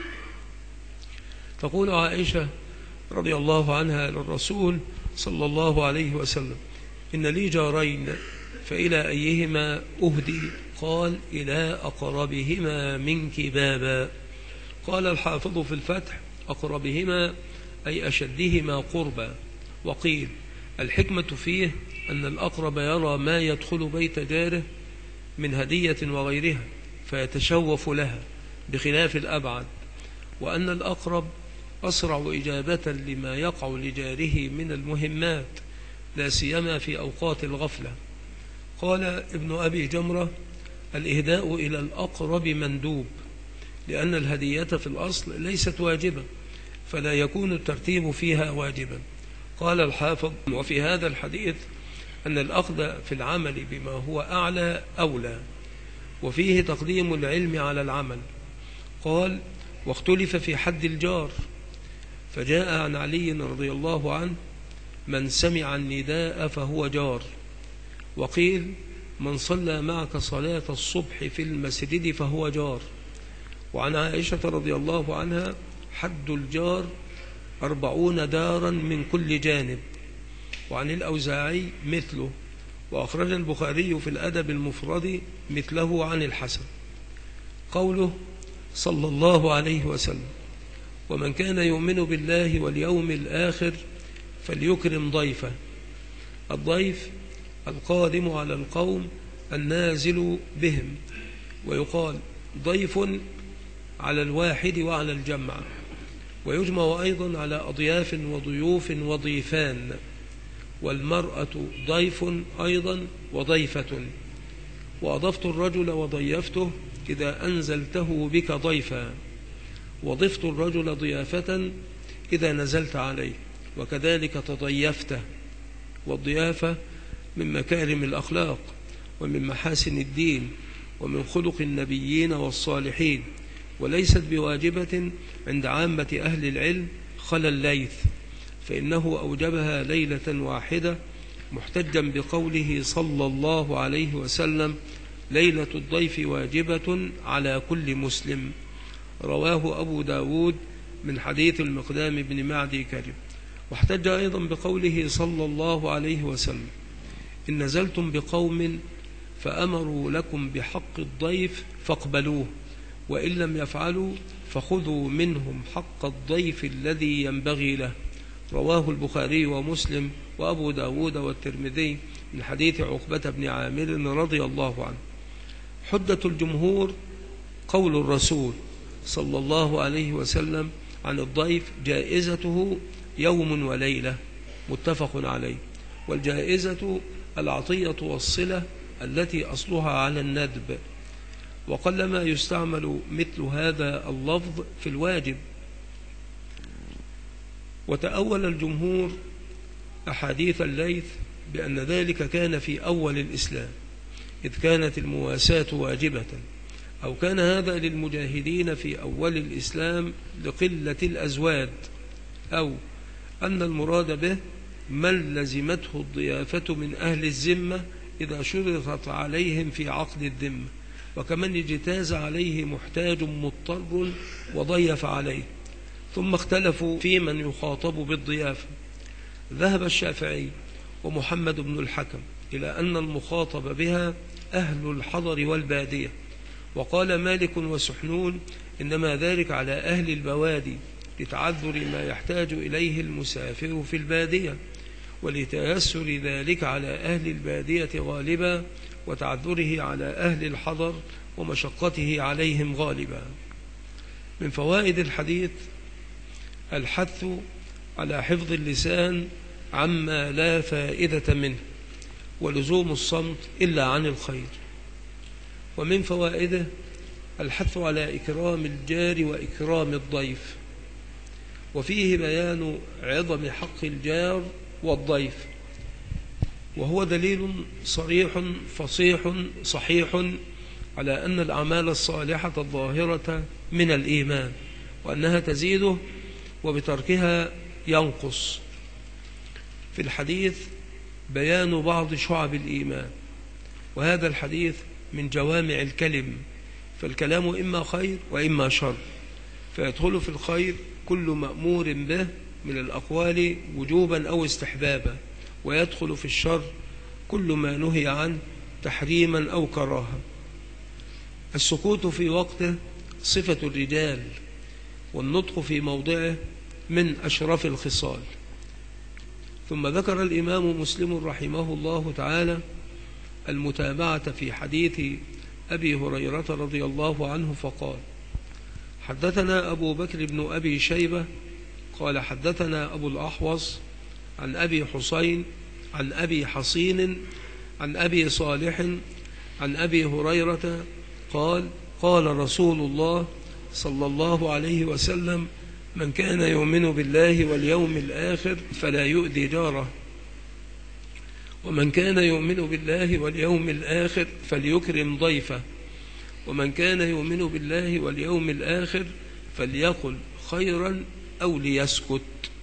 تقول عائشة رضي الله عنها للرسول صلى الله عليه وسلم: إن لي جارين، فإلى أيهما أهدي؟ قال إلى أقربهما منك بابا. قال الحافظ في الفتح: أقربهما أي أشدهما قربا. وقيل الحكمة فيه أن الأقرب يرى ما يدخل بيت جاره من هدية وغيرها فيتشوف لها بخلاف الأبعد، وأن الأقرب أسرع إجابة لما يقع لجاره من المهمات لا سيما في أوقات الغفلة. قال ابن أبي جمرة: الإهداء إلى الأقرب مندوب، لأن الهدية في الأصل ليست واجبة فلا يكون الترتيب فيها واجبا. قال الحافظ: وفي هذا الحديث أن الأخذ في العمل بما هو أعلى أولى، وفيه تقديم العلم على العمل. قال: واختلف في حد الجار، فجاء عن علي رضي الله عنه: من سمع النداء فهو جار. وقيل: من صلى معك صلاة الصبح في المسجد فهو جار. وعن عائشة رضي الله عنها: حد الجار 40 دارا من كل جانب. وعن الأوزاعي مثله. وأخرج البخاري في الأدب المفرد مثله عن الحسن. قوله صلى الله عليه وسلم: ومن كان يؤمن بالله واليوم الآخر فليكرم ضيفه. الضيف القادم على القوم النازل بهم، ويقال ضيف على الواحد وعلى الجمع، ويجمع أيضا على أضياف وضيوف وضيفان. والمرأة ضيف أيضا وضيفة. وأضفت الرجل وضيفته إذا أنزلته بك ضيفا، وضفت الرجل ضيافة إذا نزلت عليه، وكذلك تضيفته. والضيافة من مكارم الأخلاق ومن محاسن الدين ومن خلق النبيين والصالحين، وليست بواجبة عند عامة أهل العلم خلا الليث، فإنه أوجبها ليلة واحدة محتجا بقوله صلى الله عليه وسلم: ليلة الضيف واجبة على كل مسلم. رواه أبو داود من حديث المقدام بن معدي كرب. واحتج أيضا بقوله صلى الله عليه وسلم: إن نزلتم بقوم فأمروا لكم بحق الضيف فاقبلوه، وإن لم يفعلوا فخذوا منهم حق الضيف الذي ينبغي له. رواه البخاري ومسلم وأبو داود والترمذي من حديث عقبة بن عامر رضي الله عنه. حجة الجمهور قول الرسول صلى الله عليه وسلم عن الضيف: جائزته يوم وليلة، متفق عليه. والجائزة العطية والصلة التي أصلها على الندب، وقلما يستعمل مثل هذا اللفظ في الواجب. وتأول الجمهور أحاديث الليث بأن ذلك كان في أول الإسلام إذ كانت المواساة واجبة، أو كان هذا للمجاهدين في أول الإسلام لقلة الأزواد، أو أن المراد به من لزمته الضيافة من أهل الذمة إذا شرطت عليهم في عقد الذمة، وكمن اجتاز عليه محتاج مضطر وضيف عليه. ثم اختلفوا في من يخاطب بالضيافة. ذهب الشافعي ومحمد بن الحكم إلى أن المخاطب بها أهل الحضر والبادية، وقال مالك وسحنون: إنما ذلك على أهل البوادي لتعذر ما يحتاج إليه المسافر في البادية، ولتيسر ذلك على أهل البادية غالبا، وتعذره على أهل الحضر ومشقته عليهم غالبا. من فوائد الحديث الحث على حفظ اللسان عما لا فائدة منه، ولزوم الصمت إلا عن الخير. ومن فوائده الحث على إكرام الجار وإكرام الضيف، وفيه بيان عظم حق الجار والضيف، وهو دليل صريح فصيح صحيح على أن الأعمال الصالحة الظاهرة من الإيمان، وأنها تزيده وبتركها ينقص. في الحديث بيان بعض شعب الإيمان، وهذا الحديث من جوامع الكلم، فالكلام إما خير وإما شر، فيدخل في الخير كل مأمور به من الأقوال وجوبا أو استحبابا، ويدخل في الشر كل ما نهي عنه تحريما أو كراهة. السكوت في وقته صفة الرجال، والنطق في موضعه من أشرف الخصال. ثم ذكر الإمام مسلم رحمه الله تعالى المتابعة في حديث أبي هريرة رضي الله عنه فقال: حدثنا أبو بكر بن أبي شيبة قال حدثنا أبو الأحوص عن أبي حسين عن أبي حصين عن أبي صالح عن أبي هريرة قال: قال رسول الله صلى الله عليه وسلم: من كان يؤمن بالله واليوم الآخر فلا يؤذي جاره، ومن كان يؤمن بالله واليوم الآخر فليكرم ضيفه، ومن كان يؤمن بالله واليوم الآخر فليقل خيرا أو ليسكت.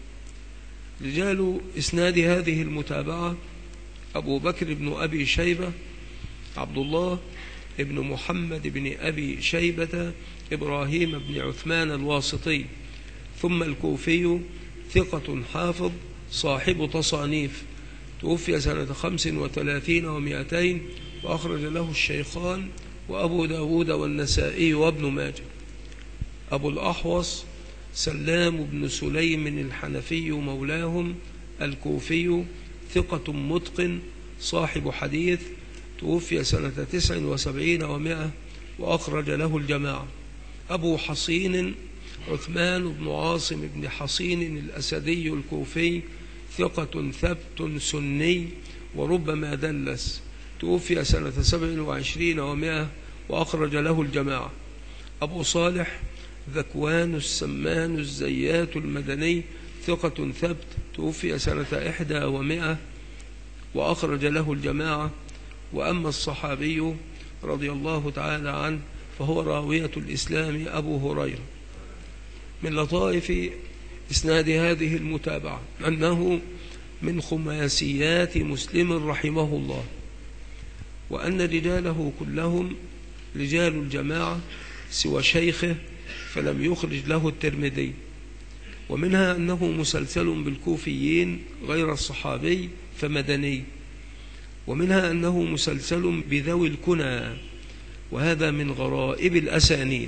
رجال إسناد هذه المتابعة: أبو بكر بن أبي شيبة عبد الله ابن محمد بن أبي شيبة إبراهيم بن عثمان الواسطي، ثم الكوفي ثقة حافظ صاحب تصانيف، توفي سنة 35 و200، وأخرج له الشيخان وأبو داود والنسائي وابن ماجه. أبو الأحوص سلام بن سليم الحنفي مولاهم الكوفي، ثقة متقن صاحب حديث، توفي سنة 79 و100، وأخرج له الجماعة. أبو حصين عثمان بن عاصم بن حصين الأسدي الكوفي، ثقة ثبت سني وربما دلس، توفي سنة 27 و100، وأخرج له الجماعة. أبو صالح ذكوان السمان الزيات المدني، ثقة ثبت، توفي سنة 61 و100، وأخرج له الجماعة. وأما الصحابي رضي الله تعالى عنه فهو راوية الإسلام أبو هريرة. من لطائف إسناد هذه المتابعة أنه من خماسيات مسلم رحمه الله، وأن رجاله كلهم رجال الجماعة سوى شيخه فلم يخرج له الترمذي. ومنها أنه مسلسل بالكوفيين غير الصحابي فمدني، ومنها أنه مسلسل بذوي الكنى، وهذا من غرائب الأسانيد.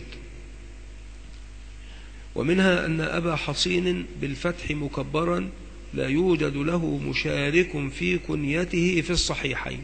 ومنها أن أبا حصين بالفتح مكبرا لا يوجد له مشارك في كنيته في الصحيحين.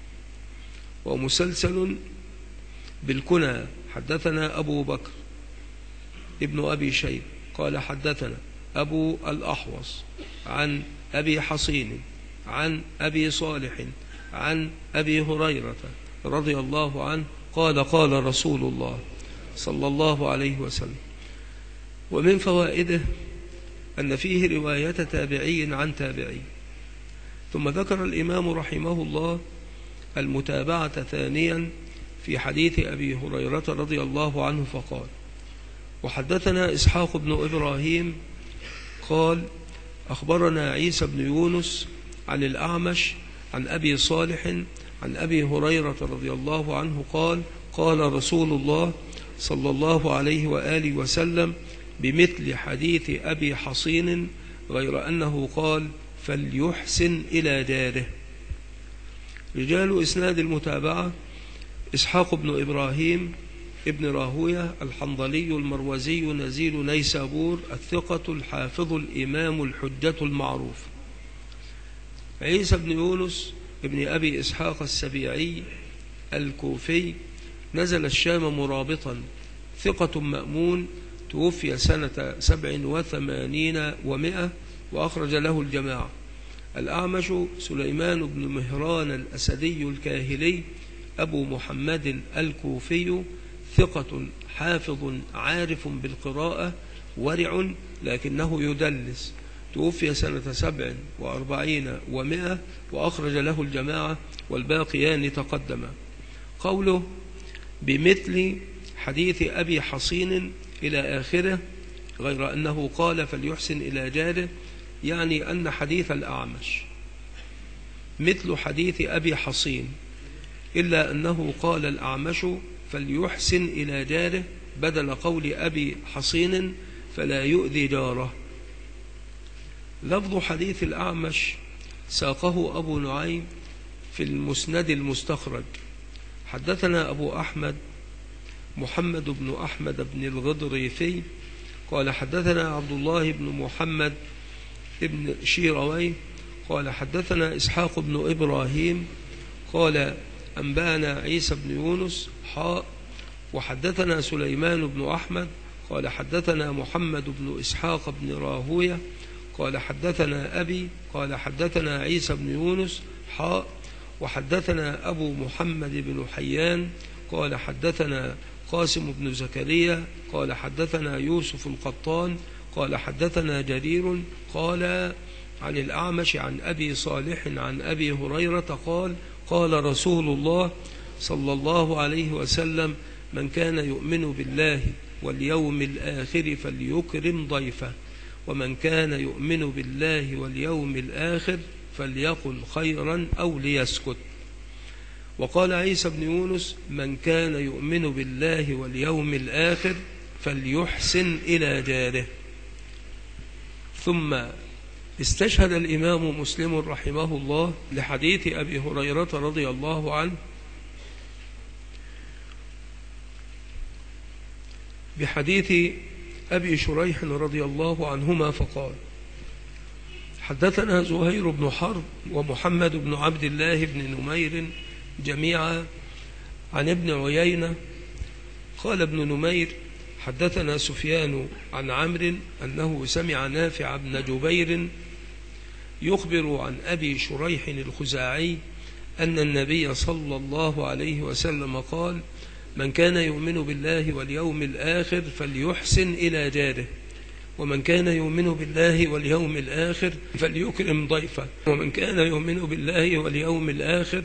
ومسلسل بالكنى: حدثنا أبو بكر ابن أبي شيبة قال حدثنا أبو الأحوص عن أبي حصين عن أبي صالح عن أبي هريرة رضي الله عنه قال: قال رسول الله صلى الله عليه وسلم. ومن فوائده أن فيه رواية تابعي عن تابعي. ثم ذكر الإمام رحمه الله المتابعة ثانيا في حديث أبي هريرة رضي الله عنه فقال: وحدثنا إسحاق بن إبراهيم قال: أخبرنا عيسى بن يونس عن الأعمش عن أبي صالح عن أبي هريرة رضي الله عنه قال: قال رسول الله صلى الله عليه وآله وسلم بمثل حديث أبي حصين، غير أنه قال: فليحسن إلى جاره. رجال إسناد المتابعة: إسحاق بن إبراهيم ابن راهوية الحنظلي المروزي نزيل نيسابور، الثقة الحافظ الإمام الحجة المعروف. عيسى بن يونس ابن أبي إسحاق السبيعي الكوفي، نزل الشام مرابطا، ثقة مأمون، توفي سنة 87 و100، وأخرج له الجماعة. الأعمش سليمان بن مهران الأسدي الكاهلي أبو محمد الكوفي، ثقة حافظ عارف بالقراءة، ورع لكنه يدلس، توفي سنة 47 و100، وأخرج له الجماعة، والباقيان تقدما. قوله بمثل حديث أبي حصين إلى آخره، غير أنه قال: فليحسن إلى جاره، يعني أن حديث الأعمش مثل حديث أبي حصين، إلا أنه قال الأعمش: فليحسن إلى جاره، بدل قول أبي حصين: فلا يؤذي جاره. لفظ حديث الأعمش ساقه أبو نعيم في المسند المستخرج. حدثنا أبو أحمد محمد بن أحمد بن الغضريفي قال حدثنا عبد الله بن محمد بن شيروي قال حدثنا إسحاق بن إبراهيم قال أنبأنا عيسى بن يونس وحدثنا سليمان بن أحمد قال حدثنا محمد بن إسحاق بن راهوية قال حدثنا أبي قال حدثنا عيسى بن يونس وحدثنا أبو محمد بن حيان قال حدثنا قاسم بن زكريا قال حدثنا يوسف القطان قال حدثنا جرير قال عن الأعمش عن أبي صالح عن أبي هريرة قال قال رسول الله صلى الله عليه وسلم من كان يؤمن بالله واليوم الآخر فليكرم ضيفه ومن كان يؤمن بالله واليوم الآخر فليقل خيرا أو ليسكت. وقال عيسى بن يونس من كان يؤمن بالله واليوم الآخر فليحسن إلى جاره. ثم استشهد الإمام مسلم رحمه الله لحديث أبي هريرة رضي الله عنه بحديث أبي شريح رضي الله عنهما فقال حدثنا زهير بن حرب ومحمد بن عبد الله بن نمير جميعا عن ابن عيينة قال ابن نمير حدثنا سفيان عن عمرو أنه سمع نافع بن جبير يخبر عن أبي شريح الخزاعي أن النبي صلى الله عليه وسلم قال من كان يؤمن بالله واليوم الآخر فليحسن إلى جاره ومن كان يؤمن بالله واليوم الآخر فليكرم ضيفه ومن كان يؤمن بالله واليوم الآخر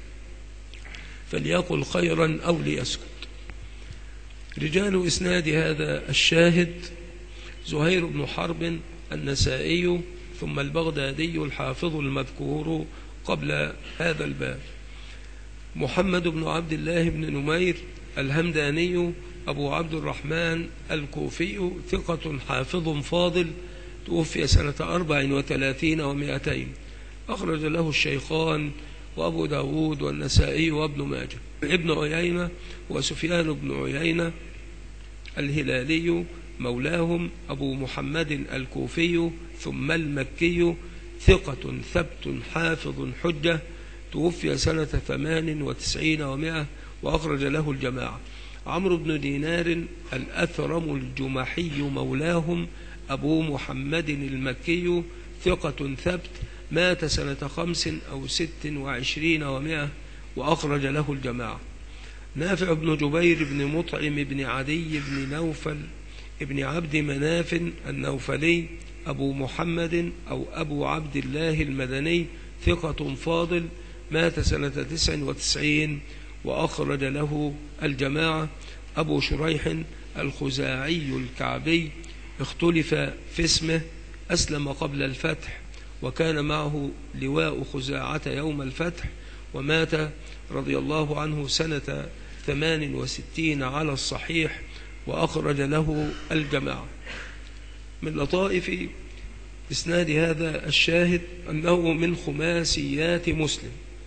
فليقل خيرا أو ليسكت. رجال إسناد هذا الشاهد زهير بن حرب النسائي ثم البغدادي الحافظ المذكور قبل هذا الباب. محمد بن عبد الله بن نمير الهمداني أبو عبد الرحمن الكوفي ثقة حافظ فاضل توفي سنة 34 و200 أخرج له الشيخان وأبو داود والنسائي وابن ماجه. ابن عيينة وسفيان بن عيينة الهلالي مولاهم أبو محمد الكوفي ثم المكي ثقة ثبت حافظ حجة توفي سنة 98 و100 وأخرج له الجماعة. عمرو بن دينار الأثرم الجمحي مولاهم أبو محمد المكي ثقة ثبت مات سنة 25 أو 26 و100 وأخرج له الجماعة. نافع بن جبير بن مطعم بن عدي بن نوفل ابن عبد مناف النوفلي أبو محمد أو أبو عبد الله المدني ثقة فاضل مات سنة 99 وأخرج له الجماعة. أبو شريح الخزاعي الكعبي اختلف في اسمه أسلم قبل الفتح وكان معه لواء خزاعة يوم الفتح ومات رضي الله عنه سنة 68 على الصحيح وأخرج له الجماعة. من لطائف إسناد هذا الشاهد أنه من خماسيات مسلم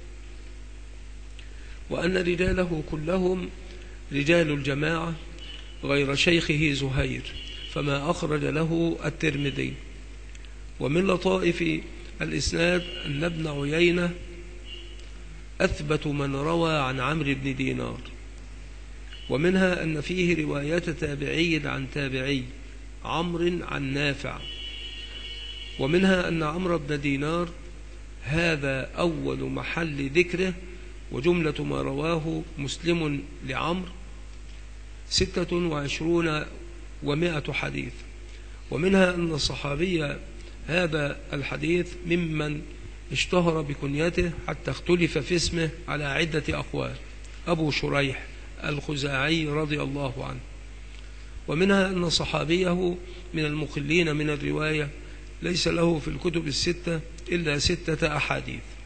وأن رجاله كلهم رجال الجماعة غير شيخه زهير فما أخرج له الترمذي. ومن لطائف الإسناد أن ابن عيينة أثبت من روى عن عمرو بن دينار ومنها أن فيه رواية تابعي عن تابعي عمرو عن نافع ومنها أن عمرو بن دينار هذا أول محل ذكره وجملة ما رواه مسلم لعمرو 26 و100 حديث. ومنها أن الصحابي هذا الحديث ممن اشتهر بكنيته حتى اختلف في اسمه على عدة أقوال أبو شريح الخزاعي رضي الله عنه. ومنها أن صحابيه من المقلين من الرواية ليس له في الكتب الستة إلا 6 أحاديث.